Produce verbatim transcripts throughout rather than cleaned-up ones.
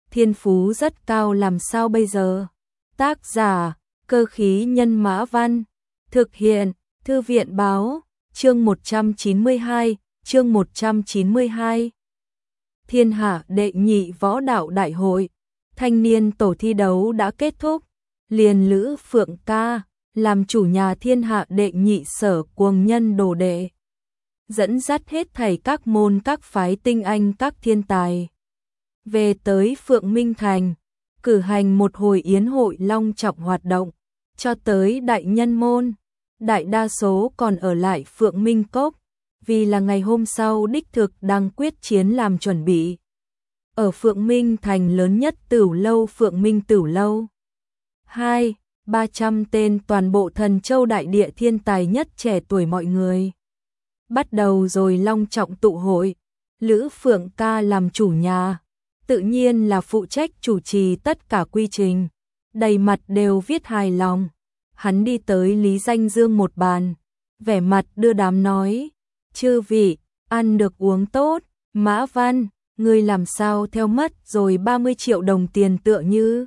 thiên phú rất cao làm sao bây giờ? Tác giả, Cơ khí nhân mã văn. Thực hiện, Thư viện báo, chương một trăm chín mươi hai, chương một trăm chín mươi hai. Thiên hạ đệ nhị võ đạo đại hội, thanh niên tổ thi đấu đã kết thúc, liền Lữ Phượng Ca, làm chủ nhà thiên hạ đệ nhị sở cuồng nhân đồ đệ. Dẫn dắt hết thảy các môn các phái tinh anh các thiên tài. Về tới Phượng Minh Thành, cử hành một hồi yến hội long trọng hoạt động, cho tới đại nhân môn, đại đa số còn ở lại Phượng Minh Cốc, vì là ngày hôm sau đích thực đang quyết chiến làm chuẩn bị. Ở Phượng Minh Thành lớn nhất Tửu Lâu Phượng Minh Tửu Lâu. Hai, ba trăm tên toàn bộ Thần Châu đại địa thiên tài nhất trẻ tuổi mọi người. Bắt đầu rồi long trọng tụ hội, Lữ Phượng Ca làm chủ nhà, tự nhiên là phụ trách chủ trì tất cả quy trình, đầy mặt đều viết hài lòng. Hắn đi tới Lý Danh Dương một bàn, vẻ mặt đưa đám nói, chư vị, ăn được uống tốt, Mã Văn, ngươi làm sao theo mất rồi ba mươi triệu đồng tiền tựa như.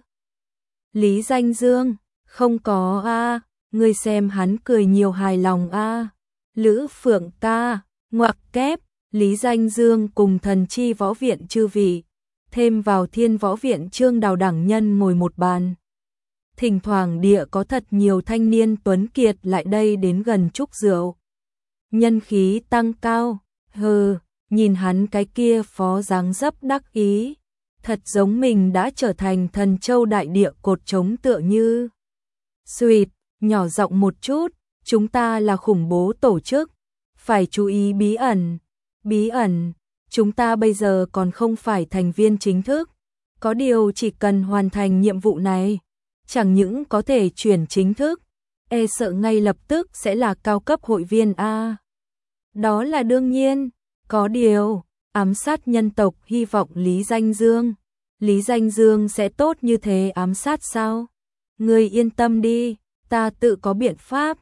Lý Danh Dương, không có a, ngươi xem hắn cười nhiều hài lòng a. Lữ Phượng Ca, ngoặc kép, Lý Danh Dương cùng Thần Chi Võ Viện chư vị, thêm vào Thiên Võ Viện Trương Đào đẳng nhân ngồi một bàn. Thỉnh thoảng địa có thật nhiều thanh niên tuấn kiệt lại đây đến gần chúc rượu. Nhân khí tăng cao, hừ, nhìn hắn cái kia phó dáng dấp đắc ý, thật giống mình đã trở thành Thần Châu đại địa cột trống tựa như. Xuyệt, nhỏ giọng một chút, chúng ta là khủng bố tổ chức, phải chú ý bí ẩn. Bí ẩn, chúng ta bây giờ còn không phải thành viên chính thức, có điều chỉ cần hoàn thành nhiệm vụ này, chẳng những có thể chuyển chính thức, e sợ ngay lập tức sẽ là cao cấp hội viên a. Đó là đương nhiên, có điều, ám sát nhân tộc hy vọng Lý Danh Dương. Lý Danh Dương sẽ tốt như thế ám sát sao? Ngươi yên tâm đi, ta tự có biện pháp.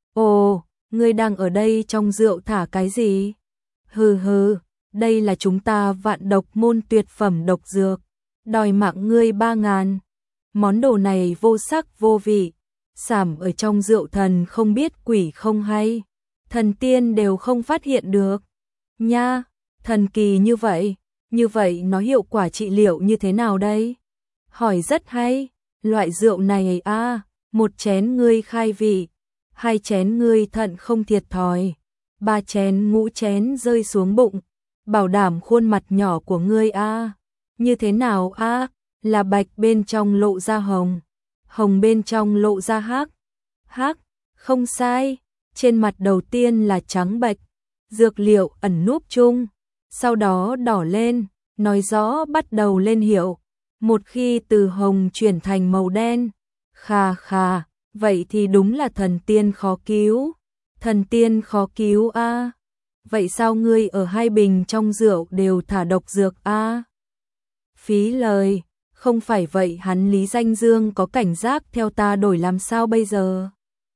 Ồ, ngươi đang ở đây trong rượu thả cái gì? Hừ hừ, đây là chúng ta Vạn Độc môn tuyệt phẩm độc dược, đòi mạng ngươi ba ngàn. Món đồ này vô sắc vô vị, sảm ở trong rượu thần không biết quỷ không hay, thần tiên đều không phát hiện được. Nha, thần kỳ như vậy, như vậy nó hiệu quả trị liệu như thế nào đây? Hỏi rất hay, loại rượu này a, một chén ngươi khai vị, hai chén ngươi thận không thiệt thòi, ba chén ngũ chén rơi xuống bụng, bảo đảm khuôn mặt nhỏ của ngươi a. Như thế nào a? Là bạch bên trong lộ ra hồng, hồng bên trong lộ ra hắc. Hắc, không sai, trên mặt đầu tiên là trắng bạch, dược liệu ẩn núp chung, sau đó đỏ lên, nói rõ bắt đầu lên hiệu, một khi từ hồng chuyển thành màu đen. Khà khà, vậy thì đúng là thần tiên khó cứu. Thần tiên khó cứu a. Vậy sao ngươi ở hai bình trong rượu đều thả độc dược a? Phí lời, không phải vậy hắn Lý Danh Dương có cảnh giác theo ta đổi làm sao bây giờ?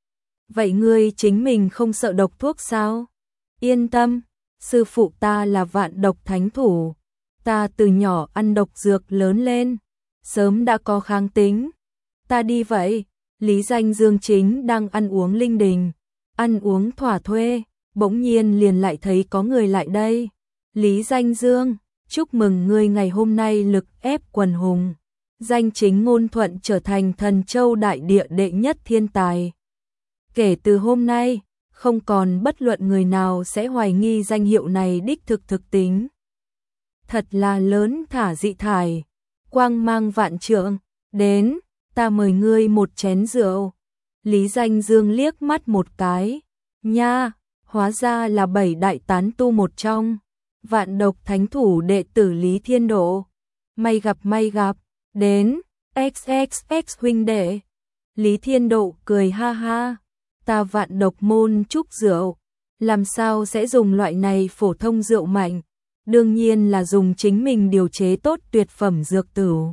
Vậy ngươi chính mình không sợ độc thuốc sao? Yên tâm, sư phụ ta là vạn độc thánh thủ, ta từ nhỏ ăn độc dược lớn lên, sớm đã có kháng tính. Ta đi vậy. Lý Danh Dương chính đang ăn uống linh đình, ăn uống thỏa thuê, bỗng nhiên liền lại thấy có người lại đây. Lý Danh Dương, chúc mừng ngươi ngày hôm nay lực ép quần hùng, danh chính ngôn thuận trở thành Thần Châu đại địa đệ nhất thiên tài. Kể từ hôm nay, không còn bất luận người nào sẽ hoài nghi danh hiệu này đích thực thực tính. Thật là lớn thả dị thải, quang mang vạn trượng, đến, ta mời ngươi một chén rượu. Lý Danh Dương liếc mắt một cái, nha, hóa ra là bảy đại tán tu một trong, vạn độc thánh thủ đệ tử Lý Thiên Độ. May gặp may gặp, đến, ích ích ích huynh đệ. Lý Thiên Độ cười ha ha, ta vạn độc môn chúc rượu, làm sao sẽ dùng loại này phổ thông rượu mạnh, đương nhiên là dùng chính mình điều chế tốt tuyệt phẩm dược tửu.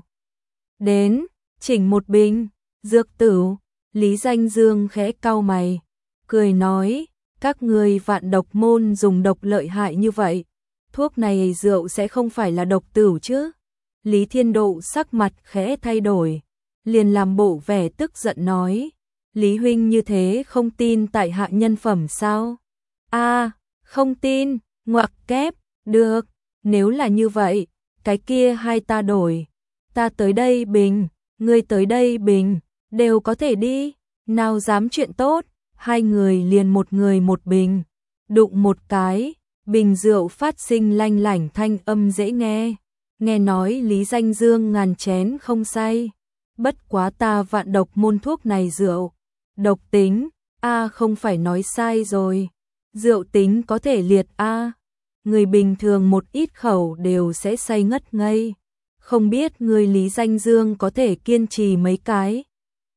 Đến, chỉnh một bình, dược tửu. Lý Danh Dương khẽ cau mày, cười nói, các người vạn độc môn dùng độc lợi hại như vậy, thuốc này rượu sẽ không phải là độc tửu chứ? Lý Thiên Độ sắc mặt khẽ thay đổi, liền làm bộ vẻ tức giận nói, Lý huynh như thế không tin tại hạ nhân phẩm sao? A, không tin, ngoặc kép, được, nếu là như vậy, cái kia hai ta đổi, ta tới đây bình, ngươi tới đây bình, đều có thể đi, nào dám chuyện tốt, hai người liền một người một bình, đụng một cái, bình rượu phát sinh lanh lảnh thanh âm dễ nghe, nghe nói Lý Danh Dương ngàn chén không say, bất quá ta vạn độc môn thuốc này rượu, độc tính, a không phải nói sai rồi, rượu tính có thể liệt a, người bình thường một ít khẩu đều sẽ say ngất ngây, không biết người Lý Danh Dương có thể kiên trì mấy cái.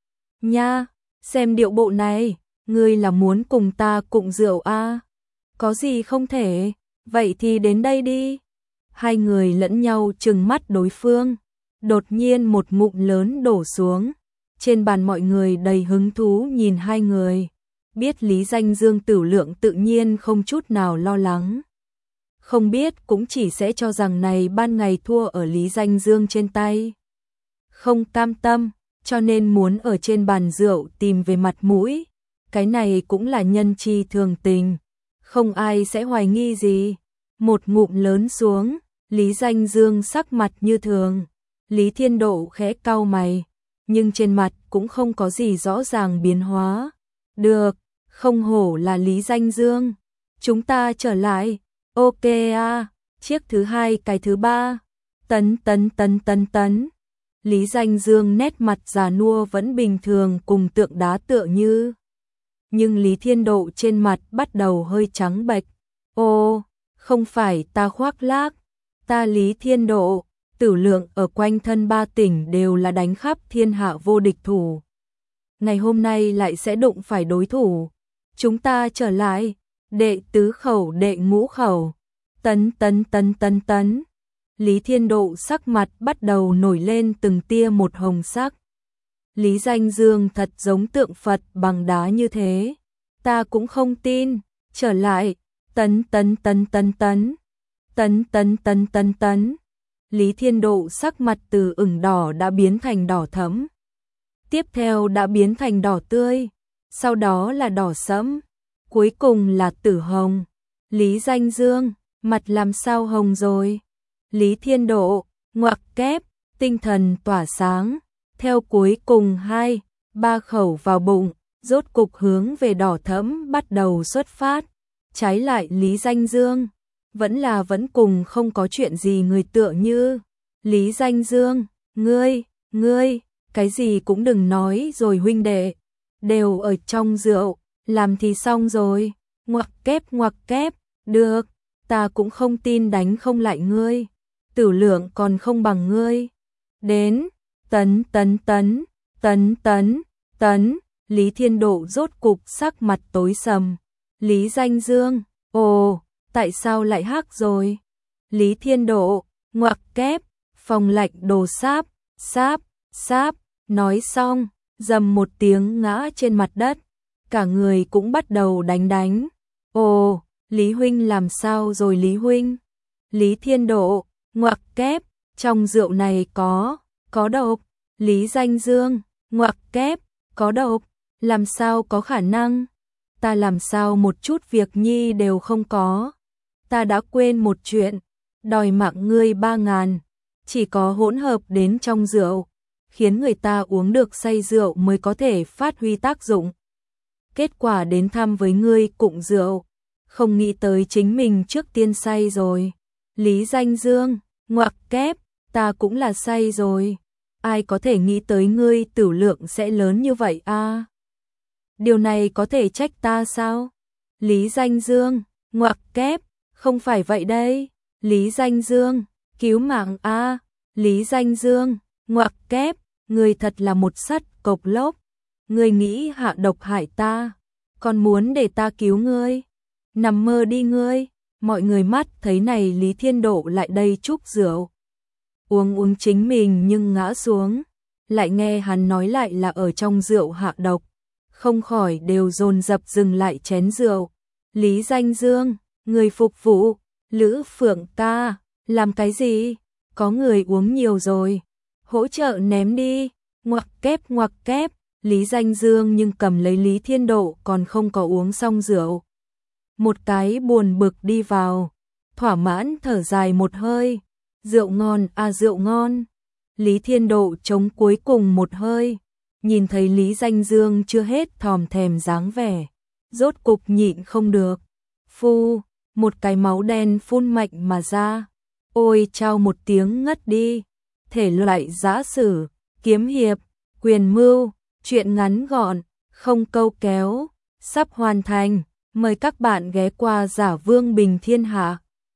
Nha, xem điệu bộ này, ngươi là muốn cùng ta cụng rượu a? Có gì không thể, vậy thì đến đây đi. Hai người lẫn nhau trừng mắt đối phương, đột nhiên một ngụm lớn đổ xuống. Trên bàn mọi người đầy hứng thú nhìn hai người, biết Lý Danh Dương tử lượng tự nhiên không chút nào lo lắng. Không biết cũng chỉ sẽ cho rằng này ban ngày thua ở Lý Danh Dương trên tay. Không cam tâm, cho nên muốn ở trên bàn rượu tìm về mặt mũi. Cái này cũng là nhân chi thường tình, không ai sẽ hoài nghi gì. Một ngụm lớn xuống, Lý Danh Dương sắc mặt như thường. Lý Thiên Độ khẽ cau mày, nhưng trên mặt cũng không có gì rõ ràng biến hóa. Được, không hổ là Lý Danh Dương. Chúng ta trở lại. Ok à, chiếc thứ hai cái thứ ba. Tấn tấn tấn tấn tấn. Lý Danh Dương nét mặt già nua vẫn bình thường cùng tượng đá tựa như. Nhưng Lý Thiên Độ trên mặt bắt đầu hơi trắng bệch. Ô, không phải ta khoác lác. Ta Lý Thiên Độ, tử lượng ở quanh thân ba tỉnh đều là đánh khắp thiên hạ vô địch thủ. Ngày hôm nay lại sẽ đụng phải đối thủ. Chúng ta trở lại. Đệ tứ khẩu đệ ngũ khẩu. Tấn tấn tấn tấn tấn. Lý Thiên Độ sắc mặt bắt đầu nổi lên từng tia một hồng sắc. Lý Danh Dương thật giống tượng Phật bằng đá như thế. Ta cũng không tin. Trở lại. Tấn tấn tấn tấn tấn. Tấn tấn tấn tấn tấn. Lý Thiên Độ sắc mặt từ ửng đỏ đã biến thành đỏ thẫm. Tiếp theo đã biến thành đỏ tươi. Sau đó là đỏ sẫm. Cuối cùng là tử hồng. Lý Danh Dương, mặt làm sao hồng rồi? Lý Thiên Độ, ngoặc kép, tinh thần tỏa sáng. Theo cuối cùng hai, ba khẩu vào bụng, rốt cục hướng về đỏ thẫm bắt đầu xuất phát. Trái lại Lý Danh Dương, vẫn là vẫn cùng không có chuyện gì người tựa như. Lý Danh Dương, ngươi, ngươi, cái gì cũng đừng nói rồi huynh đệ. Đều ở trong rượu, làm thì xong rồi. Ngoặc kép ngoặc kép, được, ta cũng không tin đánh không lại ngươi. Tử lượng còn không bằng ngươi. Đến, tấn tấn tấn, tấn tấn, tấn, Lý Thiên Độ rốt cục sắc mặt tối sầm. Lý Danh Dương, ồ, tại sao lại hắc rồi? Lý Thiên Độ, ngoặc kép, phòng lạnh đồ sáp, sáp, sáp, nói xong, dầm một tiếng ngã trên mặt đất. Cả người cũng bắt đầu đánh đánh. Ồ, Lý huynh làm sao rồi Lý huynh? Lý Thiên Độ, ngoặc kép, trong rượu này có, có độc. Lý Danh Dương, ngoặc kép, có độc, làm sao có khả năng? Ta làm sao một chút việc nhi đều không có? Ta đã quên một chuyện, đòi mạng ngươi ba ngàn, chỉ có hỗn hợp đến trong rượu, khiến người ta uống được say rượu mới có thể phát huy tác dụng. Kết quả đến thăm với ngươi cụng rượu, không nghĩ tới chính mình trước tiên say rồi. Lý Danh Dương, ngoặc kép, ta cũng là say rồi. Ai có thể nghĩ tới ngươi tử lượng sẽ lớn như vậy a? À? Điều này có thể trách ta sao? Lý Danh Dương, ngoặc kép, không phải vậy đây. Lý Danh Dương, cứu mạng a. À? Lý Danh Dương, ngoặc kép, ngươi thật là một sắt cộc lốc. Ngươi nghĩ hạ độc hại ta, còn muốn để ta cứu ngươi? Nằm mơ đi ngươi. Mọi người mắt thấy này Lý Thiên Độ lại đây chúc rượu. Uống uống chính mình nhưng ngã xuống. Lại nghe hắn nói lại là ở trong rượu hạ độc. Không khỏi đều dồn dập dừng lại chén rượu. Lý Danh Dương, người phục vụ, Lữ Phượng ca, làm cái gì? có người uống nhiều rồi, hỗ trợ ném đi, ngoặc kép ngoặc kép, Lý Danh Dương nhưng cầm lấy Lý Thiên Độ còn không có uống xong rượu. Một cái buồn bực đi vào, thỏa mãn thở dài một hơi, rượu ngon à rượu ngon. Lý Thiên Độ chống cuối cùng một hơi, nhìn thấy Lý Danh Dương chưa hết thòm thèm dáng vẻ, rốt cục nhịn không được. Phu, một cái máu đen phun mạnh mà ra. Ôi chao một tiếng ngất đi. Thể loại giã sử, kiếm hiệp, quyền mưu, truyện ngắn gọn, không câu kéo, sắp hoàn thành. Mời các bạn ghé qua Giả Vương Bình Thiên Hạ.